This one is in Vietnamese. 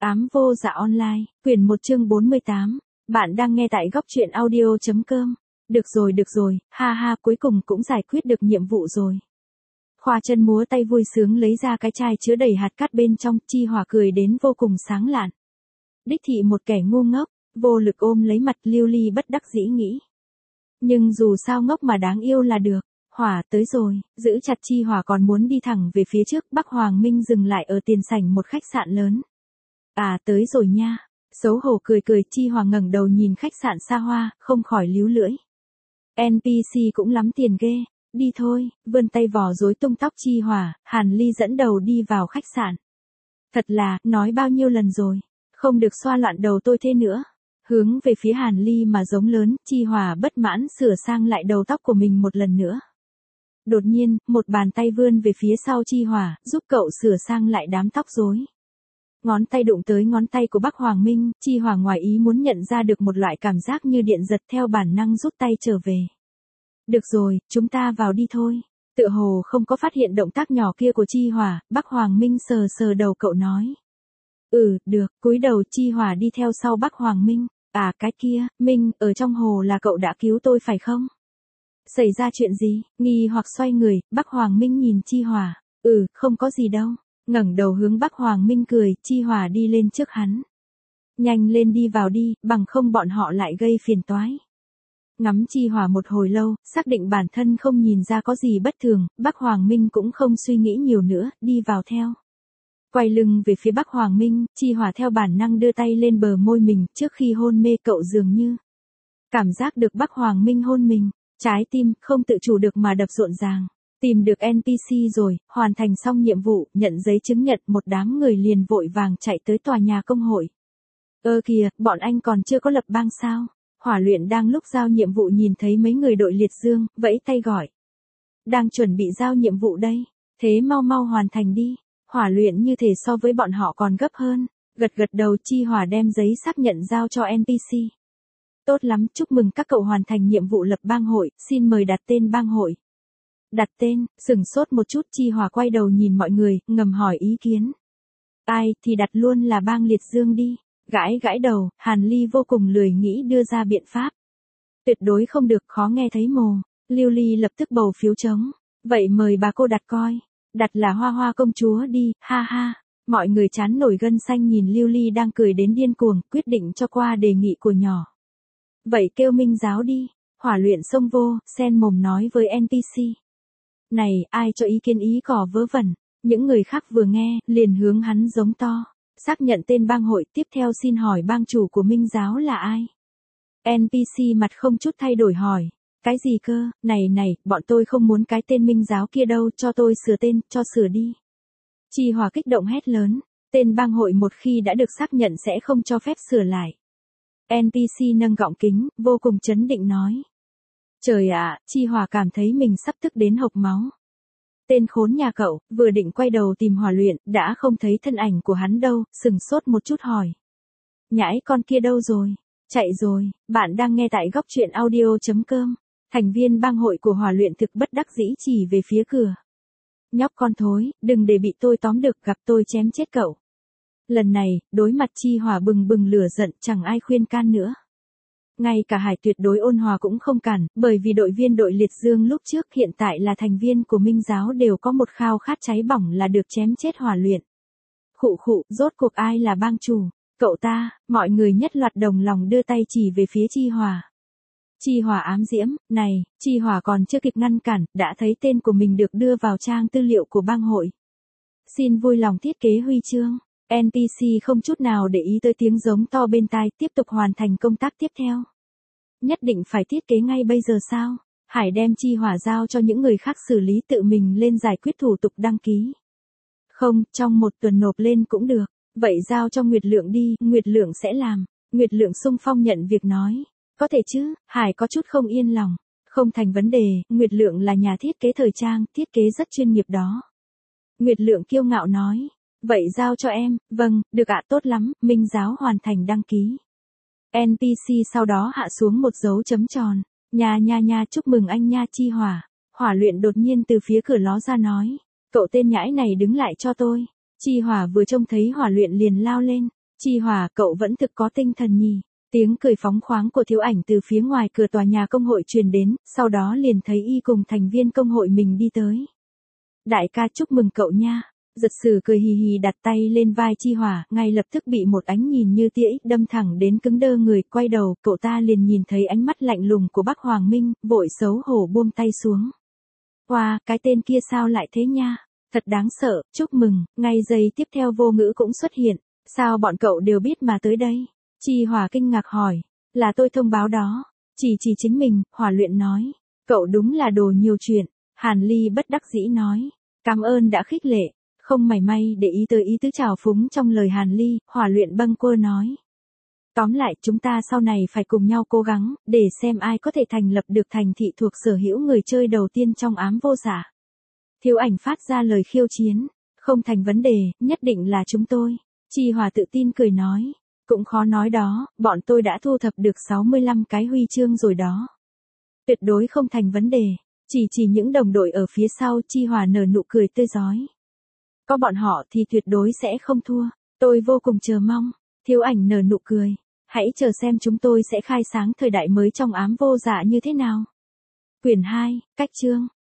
Ám vô dạ online, quyển 1 chương 48. Bạn đang nghe tại góc truyện audio.com. Được rồi, ha ha, cuối cùng cũng giải quyết được nhiệm vụ rồi. Khoa chân múa tay vui sướng lấy ra cái chai chứa đầy hạt cát bên trong, Chi Hòa cười đến vô cùng sáng lạn. Đích thị một kẻ ngu ngốc, vô lực ôm lấy mặt, Lưu Ly bất đắc dĩ nghĩ. Nhưng dù sao ngốc mà đáng yêu là được. Hỏa tới rồi, giữ chặt Chi Hòa còn muốn đi thẳng về phía trước, Bắc Hoàng Minh dừng lại ở tiền sảnh một khách sạn lớn. À tới rồi nha. Xấu hổ cười, Chi Hòa ngẩng đầu nhìn khách sạn xa hoa, không khỏi líu lưỡi. NPC cũng lắm tiền ghê. Đi thôi, vươn tay vò rối tung tóc Chi Hòa, Hàn Ly dẫn đầu đi vào khách sạn. Thật là, nói bao nhiêu lần rồi, không được xoa loạn đầu tôi thế nữa. Hướng về phía Hàn Ly mà giống lớn, Chi Hòa bất mãn sửa sang lại đầu tóc của mình một lần nữa. Đột nhiên, một bàn tay vươn về phía sau Chi Hòa, giúp cậu sửa sang lại đám tóc rối. Ngón tay đụng tới ngón tay của Bắc Hoàng Minh, Chi Hòa ngoài ý muốn nhận ra được một loại cảm giác như điện giật, theo bản năng rút tay trở về. Được rồi, chúng ta vào đi thôi. Tựa hồ không có phát hiện động tác nhỏ kia của Chi Hòa, Bắc Hoàng Minh sờ sờ đầu cậu nói. Được, cúi đầu Chi Hòa đi theo sau Bắc Hoàng Minh. À cái kia, Minh, ở trong hồ là cậu đã cứu tôi phải không? Xảy ra chuyện gì? Nghi hoặc xoay người, Bắc Hoàng Minh nhìn Chi Hòa. Không có gì đâu. Ngẩng đầu hướng Bắc Hoàng Minh cười, Chi Hòa đi lên trước hắn. Nhanh lên đi vào đi, bằng không bọn họ lại gây phiền toái. Ngắm Chi Hòa một hồi lâu, xác định bản thân không nhìn ra có gì bất thường, Bắc Hoàng Minh cũng không suy nghĩ nhiều nữa, đi vào theo. Quay lưng về phía Bắc Hoàng Minh, Chi Hòa theo bản năng đưa tay lên bờ môi mình, trước khi hôn mê cậu dường như cảm giác được Bắc Hoàng Minh hôn mình, trái tim không tự chủ được mà đập rộn ràng. Tìm được NPC rồi, hoàn thành xong nhiệm vụ, nhận giấy chứng nhận, một đám người liền vội vàng chạy tới tòa nhà công hội. Kìa, bọn anh còn chưa có lập bang sao? Hỏa Luyện đang lúc giao nhiệm vụ nhìn thấy mấy người đội liệt dương, vẫy tay gọi. Đang chuẩn bị giao nhiệm vụ đây, thế mau hoàn thành đi. Hỏa Luyện như thể so với bọn họ còn gấp hơn, gật đầu. Chi Hòa đem giấy xác nhận giao cho NPC. Tốt lắm, chúc mừng các cậu hoàn thành nhiệm vụ lập bang hội, xin mời đặt tên bang hội. Đặt tên, sửng sốt một chút, Chi Hòa quay đầu nhìn mọi người, ngầm hỏi ý kiến. Ai thì đặt luôn là bang liệt dương đi. Gãi đầu, Hàn Ly vô cùng lười nghĩ đưa ra biện pháp. Tuyệt đối không được, khó nghe thấy mồ. Lưu Ly lập tức bầu phiếu trống. Vậy mời bà cô đặt coi. Đặt là Hoa Hoa công chúa đi, ha ha. Mọi người chán nổi gân xanh nhìn Lưu Ly đang cười đến điên cuồng, quyết định cho qua đề nghị của nhỏ. Vậy kêu Minh giáo đi. Hỏa Luyện xông vô, sen mồm nói với NPC. Này, ai cho ý kiến ý cỏ vớ vẩn. Những người khác vừa nghe, liền hướng hắn giống to. Xác nhận tên bang hội, tiếp theo xin hỏi bang chủ của Minh giáo là ai? NPC mặt không chút thay đổi hỏi. Cái gì cơ, này, bọn tôi không muốn cái tên Minh giáo kia đâu, cho tôi sửa tên, cho sửa đi. Chi Hòa kích động hét lớn, tên bang hội một khi đã được xác nhận sẽ không cho phép sửa lại. NPC nâng gọng kính, vô cùng chấn định nói. Trời ạ, Chi Hòa cảm thấy mình sắp tức đến hộc máu. Tên khốn nhà cậu, vừa định quay đầu tìm Hỏa Luyện, đã không thấy thân ảnh của hắn đâu, sừng sốt một chút hỏi. Nhãi con kia đâu rồi? Chạy rồi, bạn đang nghe tại góc truyện audio.com. Thành viên bang hội của Hỏa Luyện thực bất đắc dĩ chỉ về phía cửa. Nhóc con thối, đừng để bị tôi tóm được, gặp tôi chém chết cậu. Lần này, đối mặt Chi Hòa bừng lửa giận, chẳng ai khuyên can nữa. Ngay cả Hải Tuyệt đối ôn hòa cũng không cản, bởi vì đội viên đội liệt dương lúc trước hiện tại là thành viên của Minh giáo đều có một khao khát cháy bỏng là được chém chết Hỏa Luyện. Khụ, rốt cuộc ai là bang chủ? Cậu ta, mọi người nhất loạt đồng lòng đưa tay chỉ về phía Chi Hòa. Chi Hòa ám diễm, này, Chi Hòa còn chưa kịp ngăn cản, đã thấy tên của mình được đưa vào trang tư liệu của bang hội. Xin vui lòng thiết kế huy chương. NPC không chút nào để ý tới tiếng giống to bên tai, tiếp tục hoàn thành công tác tiếp theo. Nhất định phải thiết kế ngay bây giờ sao? Hải đem Chi Hòa giao cho những người khác xử lý, tự mình lên giải quyết thủ tục đăng ký. Không, trong 1 tuần nộp lên cũng được. Vậy giao cho Nguyệt Lượng đi, Nguyệt Lượng sẽ làm. Nguyệt Lượng xung phong nhận việc nói. Có thể chứ, Hải có chút không yên lòng. Không thành vấn đề, Nguyệt Lượng là nhà thiết kế thời trang, thiết kế rất chuyên nghiệp đó. Nguyệt Lượng kiêu ngạo nói. Vậy giao cho em, vâng, được ạ, tốt lắm, Minh giáo hoàn thành đăng ký. NPC sau đó hạ xuống một dấu chấm tròn. Nha, chúc mừng anh nha Chi Hòa. Hỏa Luyện đột nhiên từ phía cửa ló ra nói. Cậu tên nhãi này đứng lại cho tôi. Chi Hòa vừa trông thấy Hỏa Luyện liền lao lên. Chi Hòa, cậu vẫn thực có tinh thần nhỉ. Tiếng cười phóng khoáng của Thiếu Ảnh từ phía ngoài cửa tòa nhà công hội truyền đến, sau đó liền thấy y cùng thành viên công hội mình đi tới. Đại ca chúc mừng cậu nha. Giật Sử cười hì hì đặt tay lên vai Chi Hòa, ngay lập tức bị một ánh nhìn như tia ích đâm thẳng đến cứng đơ người, quay đầu, cậu ta liền nhìn thấy ánh mắt lạnh lùng của Bắc Hoàng Minh, vội xấu hổ buông tay xuống. Wow, cái tên kia sao lại thế nha? Thật đáng sợ, chúc mừng. Ngay giây tiếp theo Vô Ngữ cũng xuất hiện. Sao bọn cậu đều biết mà tới đây? Chi Hòa kinh ngạc hỏi. Là tôi thông báo đó. Chỉ chính mình, Hỏa Luyện nói. Cậu đúng là đồ nhiều chuyện. Hàn Ly bất đắc dĩ nói. Cảm ơn đã khích lệ. Không mảy may để ý tới ý tứ trào phúng trong lời Hàn Ly, Hỏa Luyện bâng quơ nói. Tóm lại chúng ta sau này phải cùng nhau cố gắng, để xem ai có thể thành lập được thành thị thuộc sở hữu người chơi đầu tiên trong ám vô giả. Thiếu Ảnh phát ra lời khiêu chiến. Không thành vấn đề, nhất định là chúng tôi. Chi Hòa tự tin cười nói. Cũng khó nói đó, bọn tôi đã thu thập được 65 cái huy chương rồi đó. Tuyệt đối không thành vấn đề. Chỉ những đồng đội ở phía sau, Chi Hòa nở nụ cười tươi rói. Có bọn họ thì tuyệt đối sẽ không thua. Tôi vô cùng chờ mong. Thiếu Ảnh nở nụ cười. Hãy chờ xem chúng tôi sẽ khai sáng thời đại mới trong ám vô dạ như thế nào. Quyển 2, cách chương.